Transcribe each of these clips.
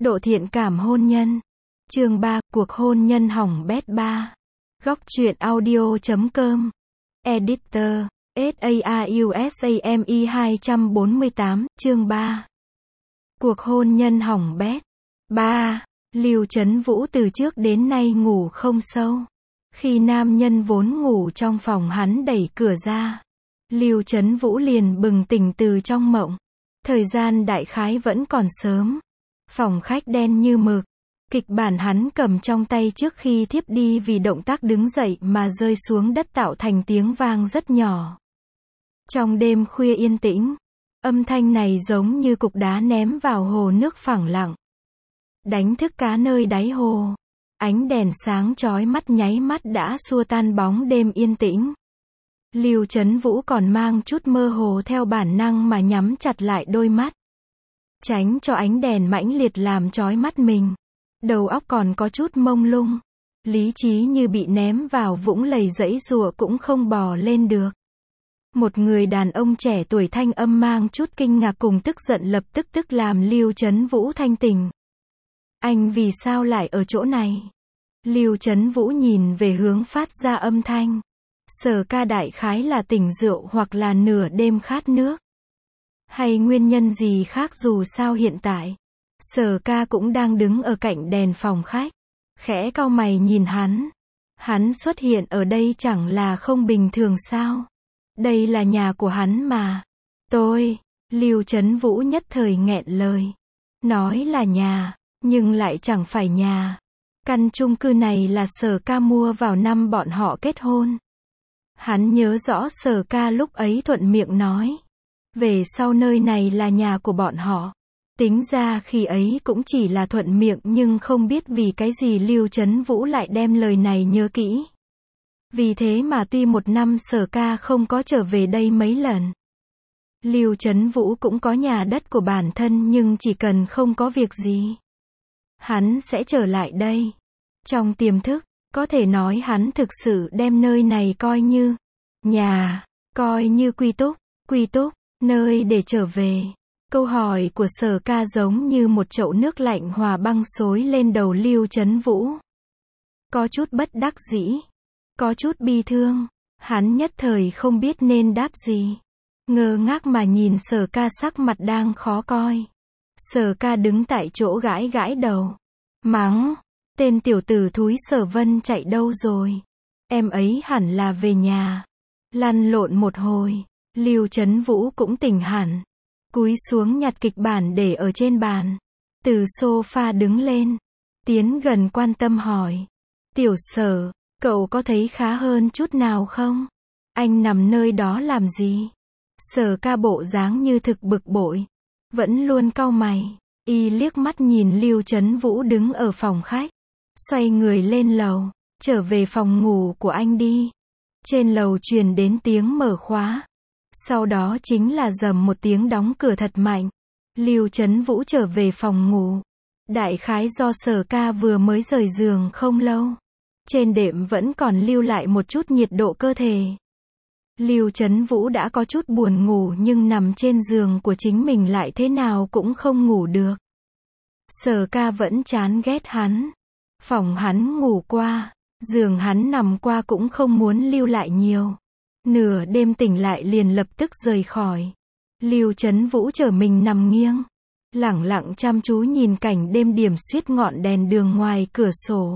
Độ thiện cảm hôn nhân. Chương 3, cuộc hôn nhân hỏng bét 3. Góc truyện audio.com. Editor. SARUSAME 248, chương 3. Cuộc hôn nhân hỏng bét. 3. Lưu Trấn Vũ từ trước đến nay ngủ không sâu. Khi nam nhân vốn ngủ trong phòng hắn đẩy cửa ra, Lưu Trấn Vũ liền bừng tỉnh từ trong mộng. Thời gian đại khái vẫn còn sớm. Phòng khách đen như mực. Kịch bản hắn cầm trong tay trước khi thiếp đi vì động tác đứng dậy mà rơi xuống đất tạo thành tiếng vang rất nhỏ. Trong đêm khuya yên tĩnh, âm thanh này giống như cục đá ném vào hồ nước phẳng lặng, đánh thức cá nơi đáy hồ. Ánh đèn sáng chói mắt nháy mắt đã xua tan bóng đêm yên tĩnh. Lưu Trấn Vũ còn mang chút mơ hồ theo bản năng mà nhắm chặt lại đôi mắt, tránh cho ánh đèn mãnh liệt làm chói mắt mình. Đầu óc còn có chút mông lung, lý trí như bị ném vào vũng lầy giãy giụa cũng không bò lên được. Một người đàn ông trẻ tuổi thanh âm mang chút kinh ngạc cùng tức giận lập tức làm Lưu Trấn Vũ thanh tỉnh. Anh vì sao lại ở chỗ này? Lưu Trấn Vũ nhìn về hướng phát ra âm thanh. Sở ca đại khái là tỉnh rượu hoặc là nửa đêm khát nước. Hay nguyên nhân gì khác, dù sao hiện tại Sở ca cũng đang đứng ở cạnh đèn phòng khách. Khẽ cau mày nhìn hắn. Hắn xuất hiện ở đây chẳng là không bình thường sao? Đây là nhà của hắn mà. Lưu Trấn Vũ nhất thời nghẹn lời. Nói là nhà, nhưng lại chẳng phải nhà. Căn chung cư này là Sở ca mua vào năm bọn họ kết hôn. Hắn nhớ rõ Sở ca lúc ấy thuận miệng nói, về sau nơi này là nhà của bọn họ. Tính ra khi ấy cũng chỉ là thuận miệng, nhưng không biết vì cái gì Lưu Trấn Vũ lại đem lời này nhớ kỹ. Vì thế mà tuy một năm Sở ca không có trở về đây mấy lần, Lưu Trấn Vũ cũng có nhà đất của bản thân, nhưng chỉ cần không có việc gì, hắn sẽ trở lại đây. Trong tiềm thức, có thể nói hắn thực sự đem nơi này coi như nhà, coi như quy túc, nơi để trở về. Câu hỏi của Sở ca giống như một chậu nước lạnh hòa băng xối lên đầu Lưu Trấn Vũ. Có chút bất đắc dĩ, có chút bi thương, hắn nhất thời không biết nên đáp gì. Ngơ ngác mà nhìn Sở ca sắc mặt đang khó coi. Sở ca đứng tại chỗ gãi gãi đầu, mắng, tên tiểu tử thúi Sở Vân chạy đâu rồi? Em ấy hẳn là về nhà. Lăn lộn một hồi, Lưu Trấn Vũ cũng tỉnh hẳn. Cúi xuống nhặt kịch bản để ở trên bàn. Từ sofa đứng lên, tiến gần quan tâm hỏi. Tiểu Sở, cậu có thấy khá hơn chút nào không? Anh nằm nơi đó làm gì? Sở ca bộ dáng như thực bực bội, vẫn luôn cau mày. Y liếc mắt nhìn Lưu Trấn Vũ đứng ở phòng khách, xoay người lên lầu, trở về phòng ngủ của anh đi. Trên lầu truyền đến tiếng mở khóa. Sau đó chính là rầm một tiếng đóng cửa thật mạnh. Lưu Trấn Vũ trở về phòng ngủ. Đại khái do Sở ca vừa mới rời giường không lâu, trên đệm vẫn còn lưu lại một chút nhiệt độ cơ thể. Lưu Trấn Vũ đã có chút buồn ngủ, nhưng nằm trên giường của chính mình lại thế nào cũng không ngủ được. Sở ca vẫn chán ghét hắn. Phòng hắn ngủ qua, giường hắn nằm qua cũng không muốn lưu lại nhiều. Nửa đêm tỉnh lại liền lập tức rời khỏi. Lưu Trấn Vũ trở mình nằm nghiêng, lẳng lặng chăm chú nhìn cảnh đêm điểm xuyết ngọn đèn đường ngoài cửa sổ.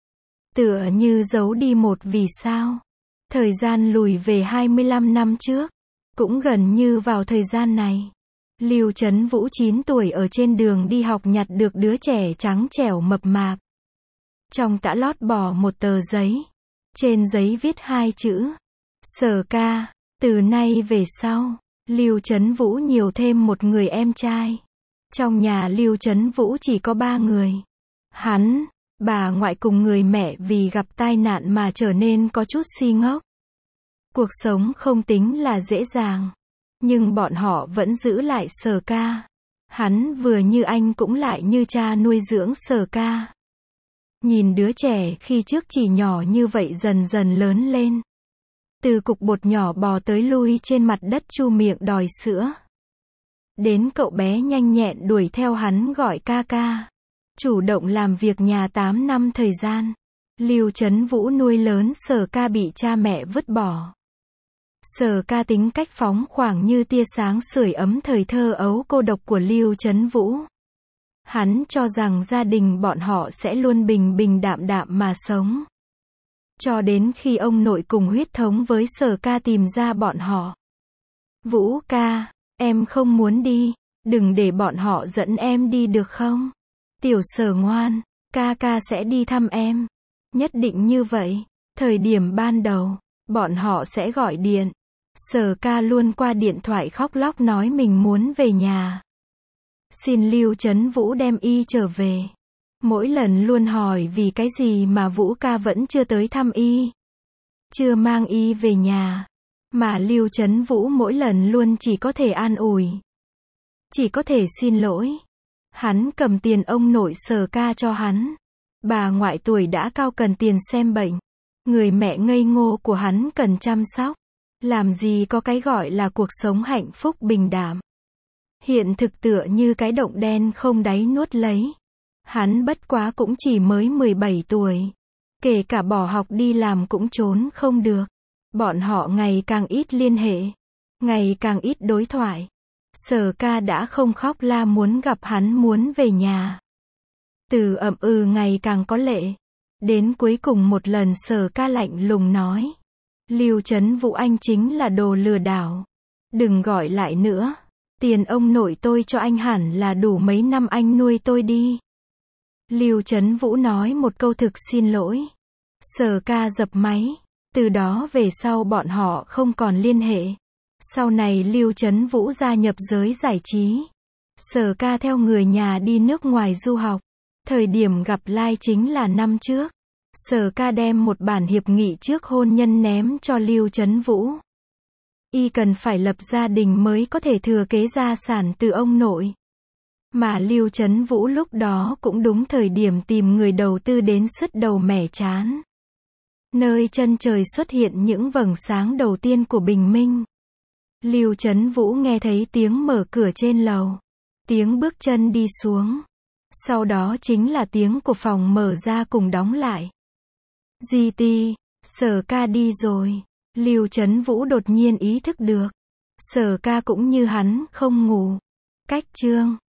Tựa như giấu đi một vì sao. Thời gian lùi về 25 năm trước. Cũng gần như vào thời gian này, Lưu Trấn Vũ 9 tuổi ở trên đường đi học nhặt được đứa trẻ trắng trẻo mập mạp. Trong tã lót bỏ một tờ giấy. Trên giấy viết 2 chữ. Sở ca. Từ nay về sau, Lưu Trấn Vũ nhiều thêm một người em trai. Trong nhà Lưu Trấn Vũ chỉ có 3 người. Hắn, bà ngoại cùng người mẹ vì gặp tai nạn mà trở nên có chút si ngốc. Cuộc sống không tính là dễ dàng, nhưng bọn họ vẫn giữ lại Sở ca. Hắn vừa như anh cũng lại như cha nuôi dưỡng Sở ca. Nhìn đứa trẻ khi trước chỉ nhỏ như vậy dần dần lớn lên. Từ cục bột nhỏ bò tới lui trên mặt đất chu miệng đòi sữa. Đến cậu bé nhanh nhẹn đuổi theo hắn gọi ca ca. chủ động làm việc nhà 8 năm thời gian. Lưu Trấn Vũ nuôi lớn Sở Ca bị cha mẹ vứt bỏ. Sở Ca tính cách phóng khoáng như tia sáng sưởi ấm thời thơ ấu cô độc của Lưu Trấn Vũ. Hắn cho rằng gia đình bọn họ sẽ luôn bình bình đạm đạm mà sống. Cho đến khi ông nội cùng huyết thống với Sở Ca tìm ra bọn họ. Vũ ca, em không muốn đi, đừng để bọn họ dẫn em đi được không? Tiểu Sở ngoan, ca sẽ đi thăm em. Nhất định như vậy. Thời điểm ban đầu, bọn họ sẽ gọi điện. Sở Ca luôn qua điện thoại khóc lóc nói mình muốn về nhà. Xin Lưu Trấn Vũ đem y trở về. Mỗi lần luôn hỏi vì cái gì mà Vũ ca vẫn chưa tới thăm y. Chưa mang y về nhà. Mà Lưu Trấn Vũ mỗi lần luôn chỉ có thể an ủi. Chỉ có thể xin lỗi. Hắn cầm tiền ông nội Sở Ca cho hắn. Bà ngoại tuổi đã cao cần tiền xem bệnh. Người mẹ ngây ngô của hắn cần chăm sóc. Làm gì có cái gọi là cuộc sống hạnh phúc bình đạm. Hiện thực tựa như cái động đen không đáy nuốt lấy. Hắn bất quá cũng chỉ mới 17 tuổi. Kể cả bỏ học đi làm cũng trốn không được. Bọn họ ngày càng ít liên hệ. Ngày càng ít đối thoại. Sở Ca đã không khóc la muốn gặp hắn muốn về nhà. Từ ậm ừ ngày càng có lệ. Đến cuối cùng một lần Sở Ca lạnh lùng nói. Lưu Trấn Vũ anh chính là đồ lừa đảo. Đừng gọi lại nữa. Tiền ông nội tôi cho anh hẳn là đủ mấy năm anh nuôi tôi đi. Lưu Trấn Vũ nói một câu thực xin lỗi. Sở Ca dập máy. Từ đó về sau bọn họ không còn liên hệ. Sau này Lưu Trấn Vũ gia nhập giới giải trí. Sở Ca theo người nhà đi nước ngoài du học. Thời điểm gặp lai chính là năm trước. Sở Ca đem một bản hiệp nghị trước hôn nhân ném cho Lưu Trấn Vũ. Y cần phải lập gia đình mới có thể thừa kế gia sản từ ông nội. Mà Lưu Trấn Vũ lúc đó cũng đúng thời điểm tìm người đầu tư đến sứt đầu mẻ trán. Nơi chân trời xuất hiện những vầng sáng đầu tiên của bình minh. Lưu Trấn Vũ nghe thấy tiếng mở cửa trên lầu. Tiếng bước chân đi xuống. Sau đó chính là tiếng của phòng mở ra cùng đóng lại. GT, Sở Ca đi rồi. Lưu Trấn Vũ đột nhiên ý thức được. Sở Ca cũng như hắn, không ngủ. Cách chương